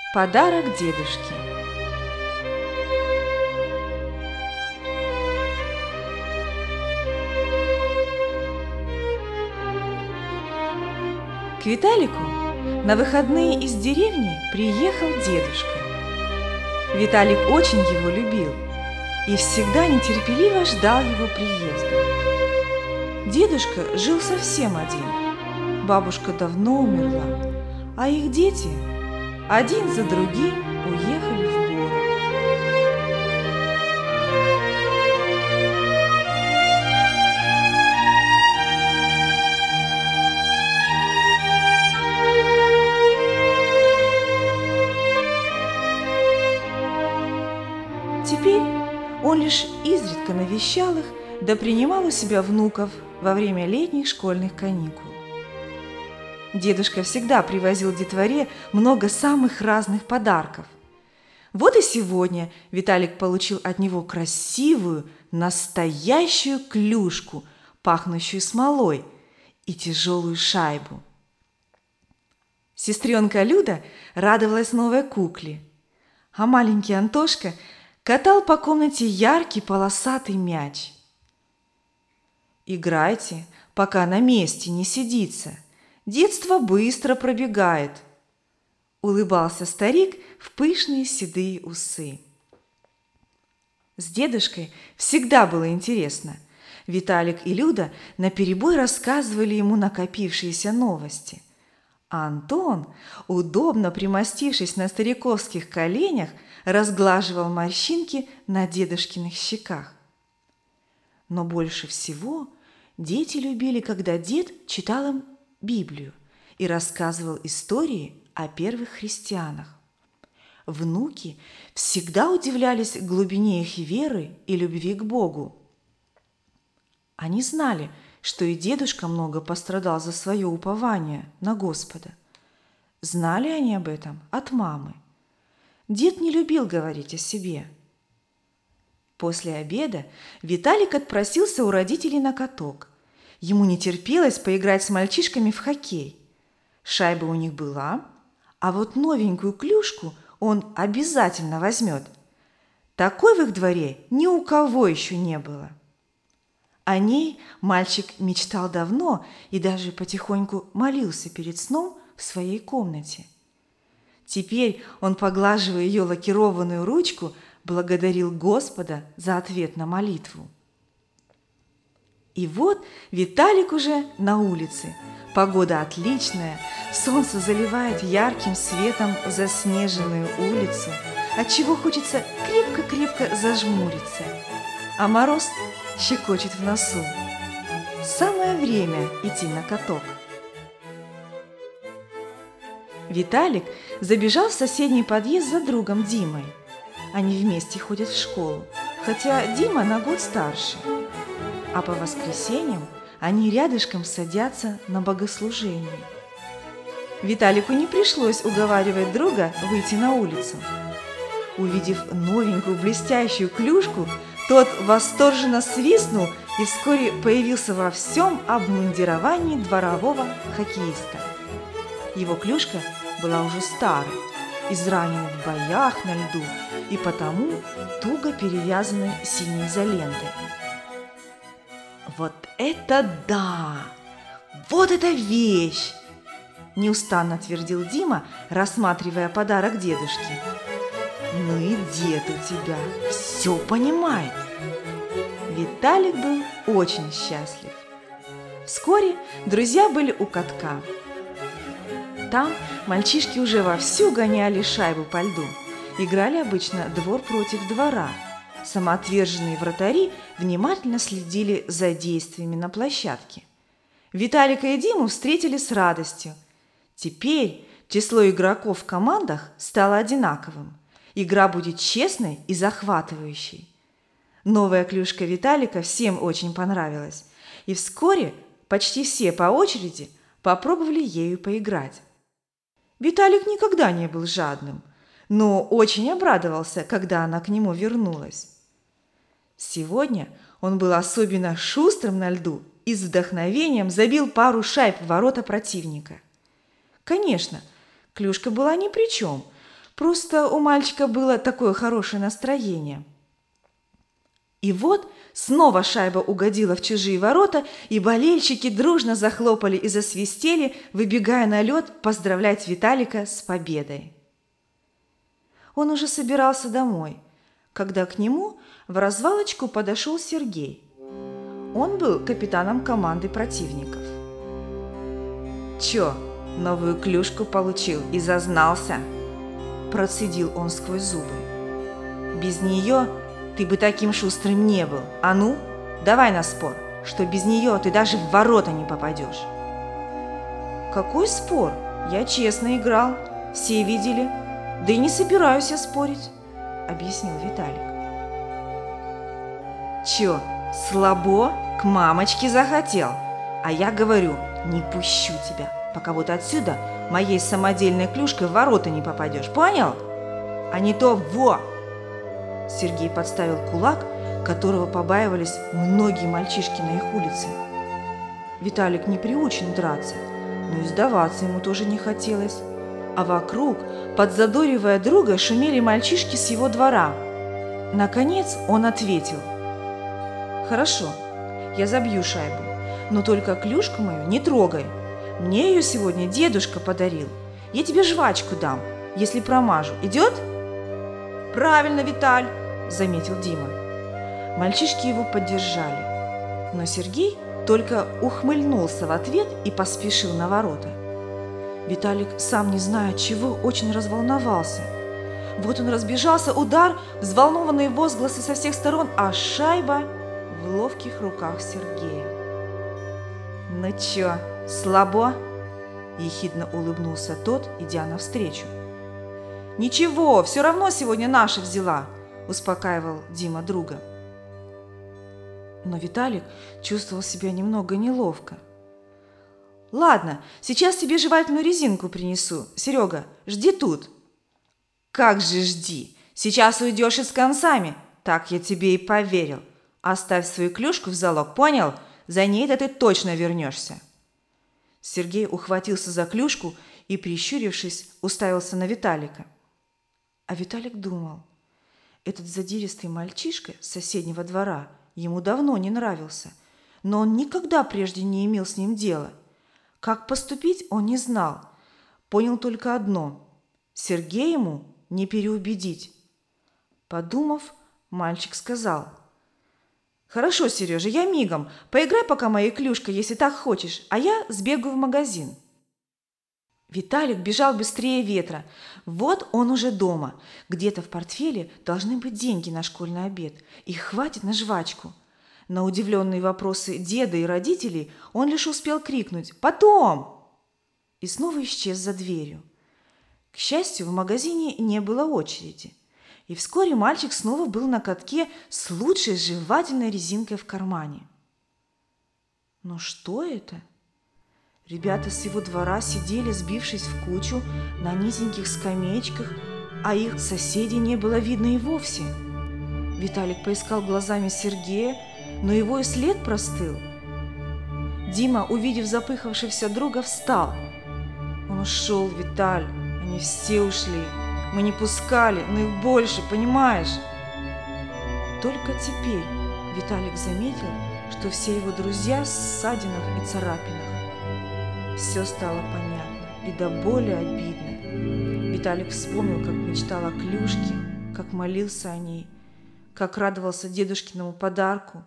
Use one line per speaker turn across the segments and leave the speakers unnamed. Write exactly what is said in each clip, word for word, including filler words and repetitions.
Подарок дедушке. К Виталику на выходные из деревни приехал дедушка. Виталик очень его любил и всегда нетерпеливо ждал его приезда. Дедушка жил совсем один. Бабушка давно умерла, а их дети один за другим уехали в город. Теперь он лишь изредка навещал их, да принимал у себя внуков во время летних школьных каникул. Дедушка всегда привозил детворе много самых разных подарков. Вот и сегодня Виталик получил от него красивую, настоящую клюшку, пахнущую смолой, и тяжелую шайбу. Сестренка Люда радовалась новой кукле, а маленький Антошка катал по комнате яркий полосатый мяч. «Играйте, пока на месте не сидится. Детство быстро пробегает», – улыбался старик в пышные седые усы. С дедушкой всегда было интересно. Виталик и Люда наперебой рассказывали ему накопившиеся новости. А Антон, удобно примостившись на стариковских коленях, разглаживал морщинки на дедушкиных щеках. Но больше всего дети любили, когда дед читал им Библию и рассказывал истории о первых христианах. Внуки всегда удивлялись глубине их веры и любви к Богу. Они знали, что и дедушка много пострадал за свое упование на Господа. Знали они об этом от мамы. Дед не любил говорить о себе. После обеда Виталик отпросился у родителей на каток. Ему не терпелось поиграть с мальчишками в хоккей. Шайба у них была, а вот новенькую клюшку он обязательно возьмет. Такой в их дворе ни у кого еще не было. О ней мальчик мечтал давно и даже потихоньку молился перед сном в своей комнате. Теперь он, поглаживая ее лакированную ручку, благодарил Господа за ответ на молитву. И вот Виталик уже на улице. Погода отличная, солнце заливает ярким светом заснеженную улицу, отчего хочется крепко-крепко зажмуриться, а мороз щекочет в носу. Самое время идти на каток. Виталик забежал в соседний подъезд за другом Димой. Они вместе ходят в школу, хотя Дима на год старше. А по воскресеньям они рядышком садятся на богослужение. Виталику не пришлось уговаривать друга выйти на улицу. Увидев новенькую блестящую клюшку, тот восторженно свистнул и вскоре появился во всем обмундировании дворового хоккеиста. Его клюшка была уже старой, изранена в боях на льду и потому туго перевязанной синей изолентой. «Вот это да! Вот это вещь!» – неустанно твердил Дима, рассматривая подарок дедушки. «Ну и дед у тебя все понимает!» Виталик был очень счастлив. Вскоре друзья были у катка. Там мальчишки уже вовсю гоняли шайбу по льду. Играли обычно двор против двора. Самоотверженные вратари внимательно следили за действиями на площадке. Виталика и Диму встретили с радостью. Теперь число игроков в командах стало одинаковым. Игра будет честной и захватывающей. Новая клюшка Виталика всем очень понравилась, и вскоре почти все по очереди попробовали ею поиграть. Виталик никогда не был жадным, но очень обрадовался, когда она к нему вернулась. Сегодня он был особенно шустрым на льду и с вдохновением забил пару шайб в ворота противника. Конечно, клюшка была ни при чем, Просто у мальчика было такое хорошее настроение. И вот снова шайба угодила в чужие ворота, и болельщики дружно захлопали и засвистели, выбегая на лед поздравлять Виталика с победой. Он уже собирался домой, когда к нему в развалочку подошел Сергей. Он был капитаном команды противников. «Чё, новую клюшку получил и зазнался?» – процедил он сквозь зубы. «Без нее ты бы таким шустрым не был. А ну, давай на спор, что без нее ты даже в ворота не попадешь». «Какой спор? Я честно играл, все видели. Да и не собираюсь я спорить», – объяснил Виталик. «Чё, слабо? К мамочке захотел? А я говорю, не пущу тебя, пока вот отсюда моей самодельной клюшкой в ворота не попадешь, понял? А не то во!» Сергей подставил кулак, которого побаивались многие мальчишки на их улице. Виталик не приучен драться, но и сдаваться ему тоже не хотелось. А вокруг, подзадоривая друга, шумели мальчишки с его двора. Наконец он ответил: «Хорошо, я забью шайбу, но только клюшку мою не трогай. Мне ее сегодня дедушка подарил. Я тебе жвачку дам, если промажу. Идет?» «Правильно, Виталь!» – заметил Дима. Мальчишки его поддержали, но Сергей только ухмыльнулся в ответ и поспешил на ворота. Виталик, сам не зная чего, очень разволновался. Вот он разбежался, удар, взволнованные возгласы со всех сторон, а шайба в ловких руках Сергея. «Ну чё, слабо?» – ехидно улыбнулся тот, идя навстречу. «Ничего, все равно сегодня наша взяла», – успокаивал Дима друга. Но Виталик чувствовал себя немного неловко. «Ладно, сейчас тебе жевательную резинку принесу. Серега, жди тут». «Как же жди? Сейчас уйдешь и с концами. Так я тебе и поверил. Оставь свою клюшку в залог, понял? За ней-то ты точно вернешься». Сергей ухватился за клюшку и, прищурившись, уставился на Виталика. А Виталик думал, этот задиристый мальчишка с соседнего двора ему давно не нравился, но он никогда прежде не имел с ним дела. Как поступить, он не знал. Понял только одно – Сергея ему не переубедить. Подумав, мальчик сказал: «Хорошо, Сережа, я мигом. Поиграй пока моей клюшкой, если так хочешь, а я сбегаю в магазин». Виталик бежал быстрее ветра. Вот он уже дома. Где-то в портфеле должны быть деньги на школьный обед. Их хватит на жвачку. На удивленные вопросы деда и родителей он лишь успел крикнуть «Потом!» и снова исчез за дверью. К счастью, в магазине не было очереди. И вскоре мальчик снова был на катке с лучшей жевательной резинкой в кармане. Но что это? Ребята с его двора сидели, сбившись в кучу, на низеньких скамеечках, а их соседей не было видно и вовсе. Виталик поискал глазами Сергея, но его и след простыл. Дима, увидев запыхавшегося друга, встал. «Он ушел, Виталь, они все ушли. Мы не пускали, но их больше, понимаешь?» Только теперь Виталик заметил, что все его друзья в ссадинах и царапинах. Все стало понятно и до боли обидно. Виталик вспомнил, как мечтал о клюшке, как молился о ней, как радовался дедушкиному подарку.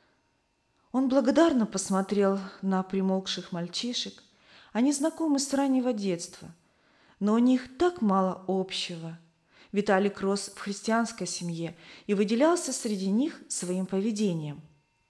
Он благодарно посмотрел на примолкших мальчишек. Они знакомы с раннего детства, но у них так мало общего. Виталик рос в христианской семье и выделялся среди них своим поведением.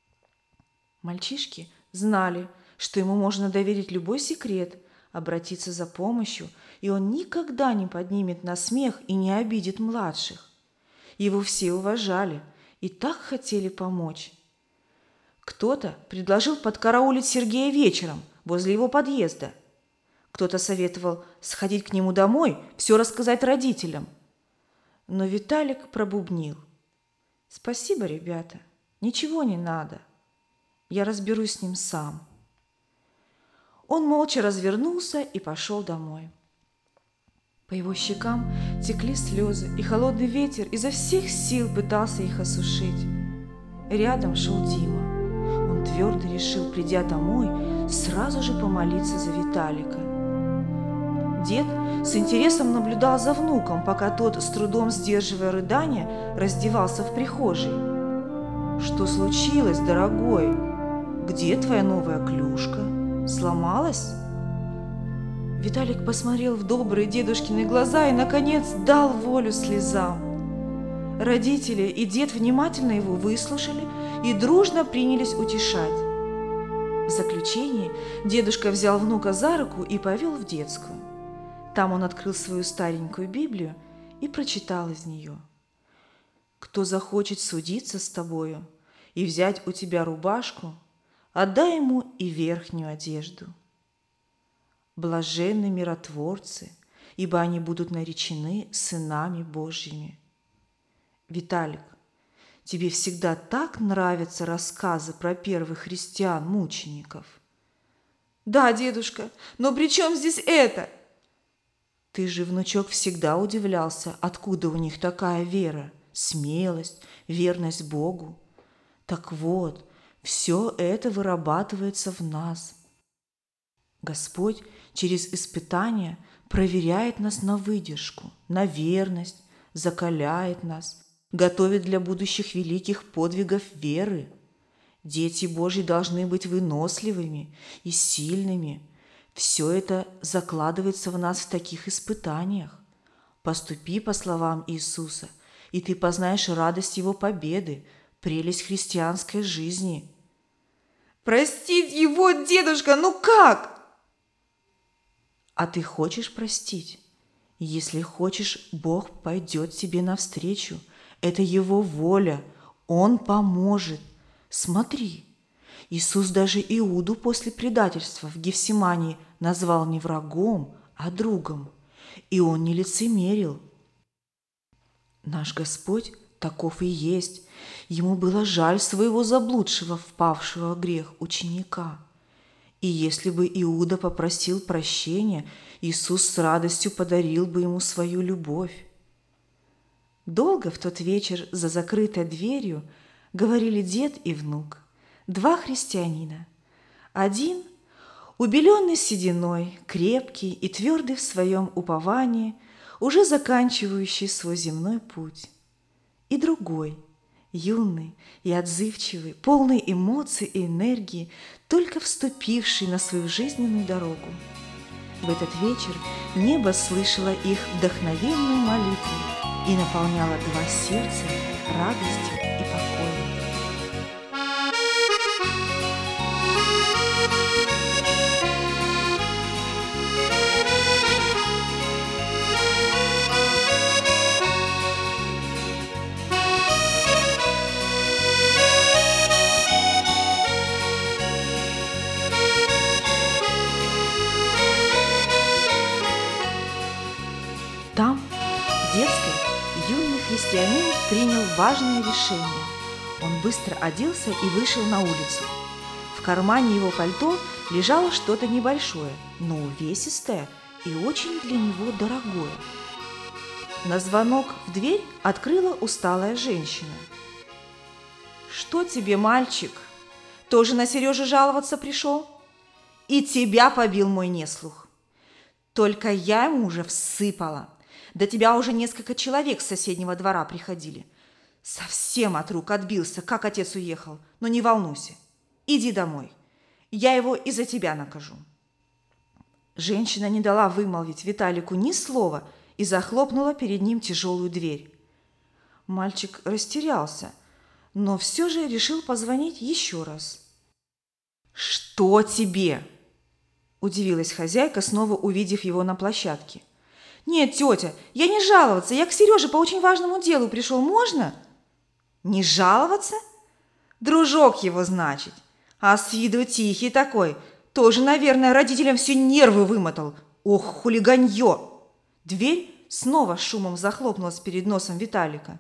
Мальчишки знали, что ему можно доверить любой секрет, обратиться за помощью, и он никогда не поднимет на смех и не обидит младших. Его все уважали и так хотели помочь. Кто-то предложил подкараулить Сергея вечером возле его подъезда. Кто-то советовал сходить к нему домой, все рассказать родителям. Но Виталик пробубнил: «Спасибо, ребята, ничего не надо. Я разберусь с ним сам». Он молча развернулся и пошел домой. По его щекам текли слезы, и холодный ветер изо всех сил пытался их осушить. Рядом шел Дима. Он твердо решил, придя домой, сразу же помолиться за Виталика. Дед с интересом наблюдал за внуком, пока тот, с трудом сдерживая рыдания, раздевался в прихожей. «Что случилось, дорогой? Где твоя новая клюшка? Сломалась?» Виталик посмотрел в добрые дедушкины глаза и, наконец, дал волю слезам. Родители и дед внимательно его выслушали и дружно принялись утешать. В заключение дедушка взял внука за руку и повел в детскую. Там он открыл свою старенькую Библию и прочитал из нее: «Кто захочет судиться с тобою и взять у тебя рубашку, отдай ему и верхнюю одежду. Блаженны миротворцы, ибо они будут наречены сынами Божьими». Виталик, тебе всегда так нравятся рассказы про первых христиан-мучеников? «Да, дедушка, но при чем здесь это?» «Ты же, внучок, всегда удивлялся, откуда у них такая вера, смелость, верность Богу. Так вот, все это вырабатывается в нас. Господь через испытания проверяет нас на выдержку, на верность, закаляет нас, готовит для будущих великих подвигов веры. Дети Божьи должны быть выносливыми и сильными. Все это закладывается в нас в таких испытаниях. Поступи по словам Иисуса, и ты познаешь радость Его победы, прелесть христианской жизни».
«Простить его, дедушка, ну как?»
«А ты хочешь простить? Если хочешь, Бог пойдет тебе навстречу. Это Его воля. Он поможет. Смотри, Иисус даже Иуду после предательства в Гефсимании назвал не врагом, а другом. И он не лицемерил. Наш Господь таков и есть. Ему было жаль своего заблудшего, впавшего в грех ученика. И если бы Иуда попросил прощения, Иисус с радостью подарил бы ему свою любовь». Долго в тот вечер за закрытой дверью говорили дед и внук, два христианина. Один, убеленный сединой, крепкий и твердый в своем уповании, уже заканчивающий свой земной путь. И другой, юный и отзывчивый, полный эмоций и энергии, только вступивший на свою жизненную дорогу. В этот вечер небо слышало их вдохновенную молитву и наполняло два сердца радостью и покоем. Там, в детской, юный христианин принял важное решение. Он быстро оделся и вышел на улицу. В кармане его пальто лежало что-то небольшое, но увесистое и очень для него дорогое. На звонок в дверь открыла усталая женщина. «Что тебе, мальчик? Тоже на Сережу жаловаться пришел? И тебя побил мой неслух. Только я ему уже всыпала. До тебя уже несколько человек с соседнего двора приходили. Совсем от рук отбился, как отец уехал. Но не волнуйся, иди домой. Я его из-за тебя накажу». Женщина не дала вымолвить Виталику ни слова и захлопнула перед ним тяжелую дверь. Мальчик растерялся, но все же решил позвонить еще раз. «Что тебе?» – удивилась хозяйка, снова увидев его на площадке. «Нет, тетя, я не жаловаться, я к Сереже по очень важному делу пришел, можно?» «Не жаловаться? Дружок его, значит. А с виду тихий такой. Тоже, наверное, родителям все нервы вымотал. Ох, хулиганье!» Дверь снова шумом захлопнулась перед носом Виталика.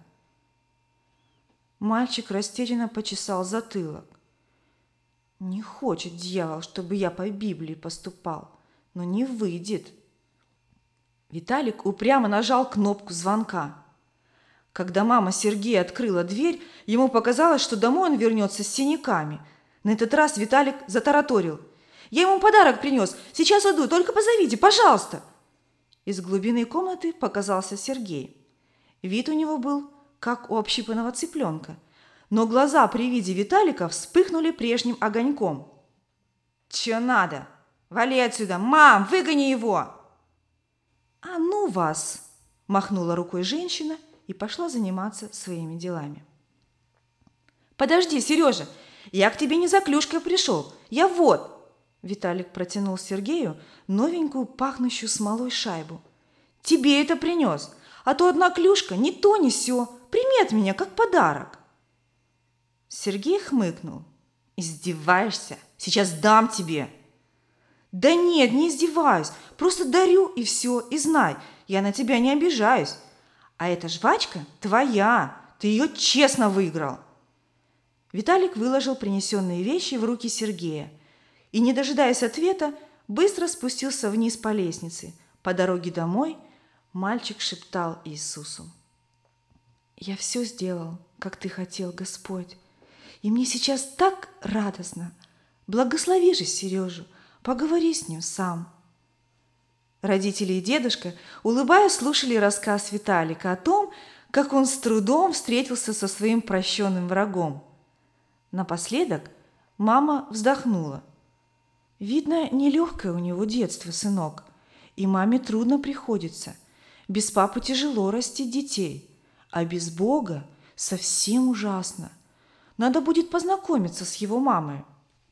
Мальчик растерянно почесал затылок. «Не хочет дьявол, чтобы я по Библии поступал, но не выйдет». Виталик упрямо нажал кнопку звонка. Когда мама Сергея открыла дверь, ему показалось, что домой он вернется с синяками. На этот раз Виталик затараторил: «Я ему подарок принес, сейчас уйду, только позовите, пожалуйста!» Из глубины комнаты показался Сергей. Вид у него был, как у общипанного цыпленка, но глаза при виде Виталика вспыхнули прежним огоньком. «Чё надо? Вали отсюда! Мам, выгони его!» «А ну вас!» – махнула рукой женщина и пошла заниматься своими делами. «Подожди, Сережа, я к тебе не за клюшкой пришел, я вот!» Виталик протянул Сергею новенькую, пахнущую смолой шайбу. «Тебе это принес, а то одна клюшка ни то ни сё, прими от меня как подарок!» Сергей хмыкнул. «Издеваешься? Сейчас дам тебе!» «Да нет, не издеваюсь, просто дарю и все, и знай, я на тебя не обижаюсь. А эта жвачка твоя, ты ее честно выиграл!» Виталик выложил принесенные вещи в руки Сергея и, не дожидаясь ответа, быстро спустился вниз по лестнице. По дороге домой мальчик шептал Иисусу: «Я все сделал, как ты хотел, Господь, и мне сейчас так радостно. Благослови же Сережу, поговори с ним сам». Родители и дедушка, улыбаясь, слушали рассказ Виталика о том, как он с трудом встретился со своим прощенным врагом. Напоследок мама вздохнула. «Видно, нелегкое у него детство, сынок, и маме трудно приходится. Без папы тяжело растить детей, а без Бога совсем ужасно. Надо будет познакомиться с его мамой».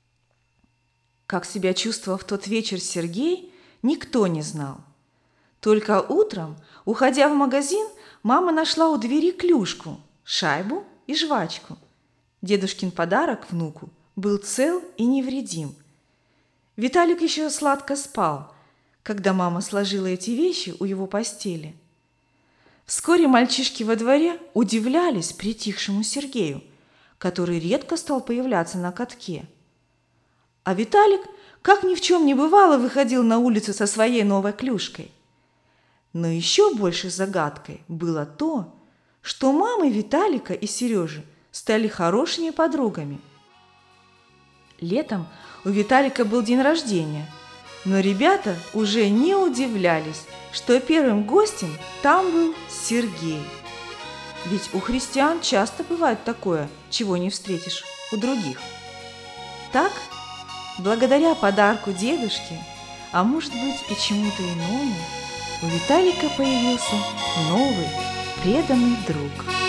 Как себя чувствовал в тот вечер Сергей, никто не знал. Только утром, уходя в магазин, мама нашла у двери клюшку, шайбу и жвачку. Дедушкин подарок внуку был цел и невредим. Виталик еще сладко спал, когда мама сложила эти вещи у его постели. Вскоре мальчишки во дворе удивлялись притихшему Сергею, который редко стал появляться на катке. А Виталик, как ни в чем не бывало, выходил на улицу со своей новой клюшкой. Но еще больше загадкой было то, что мамы Виталика и Сережи стали хорошими подругами. Летом у Виталика был день рождения, но ребята уже не удивлялись, что первым гостем там был Сергей. Ведь у христиан часто бывает такое, чего не встретишь у других. Так, благодаря подарку дедушки, а может быть и чему-то иному, у Виталика появился новый преданный друг.